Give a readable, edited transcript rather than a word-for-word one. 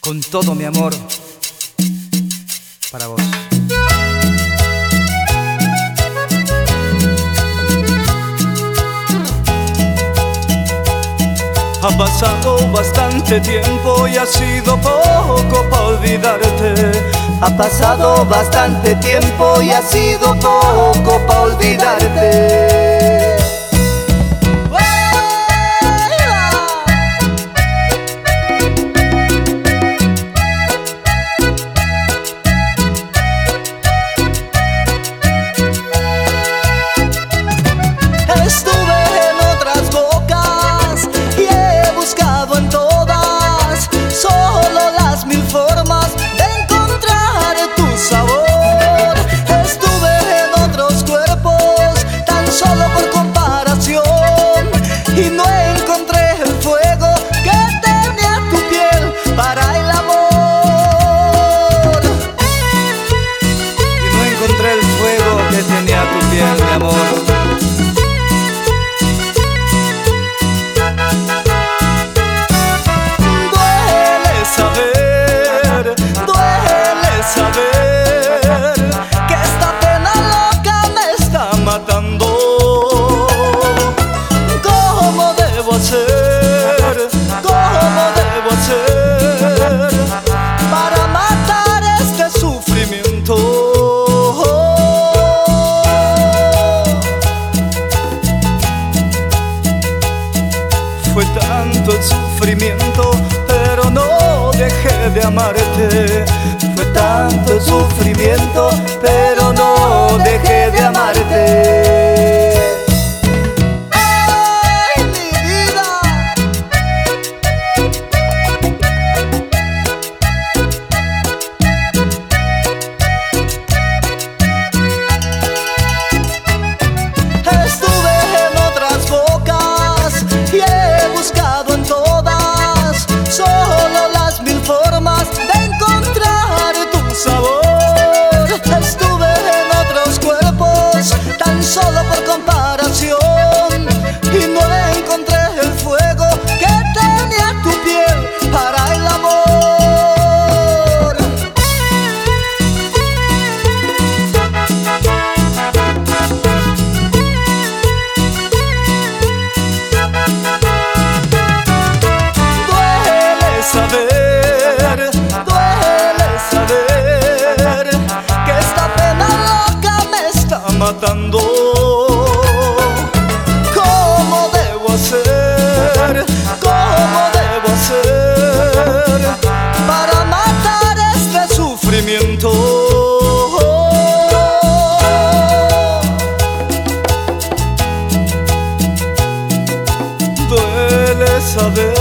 con todo mi amor para vos. Ha pasado bastante tiempo y ha sido poco para olvidarte. Ha pasado bastante tiempo y ha sido poco para olvidarte. Estuve en otras bocas y he buscado en todas solo las mil formas de encontrar tu sabor. Estuve en otros cuerpos tan solo por comparación y no encontré el fuego que tenía tu piel para el amor. Y no encontré el fuego que tenía tu piel, mi amor. Para matar este sufrimiento. Fue tanto el sufrimiento, pero no dejé de amarte. Fue tanto el sufrimiento, pero no dejé de amarte. Solo por comparación y no encontré el fuego que tenía tu piel para el amor. Duele saber que esta pena loca me está matando. ¿Cómo debo hacer para matar este sufrimiento? Duele saber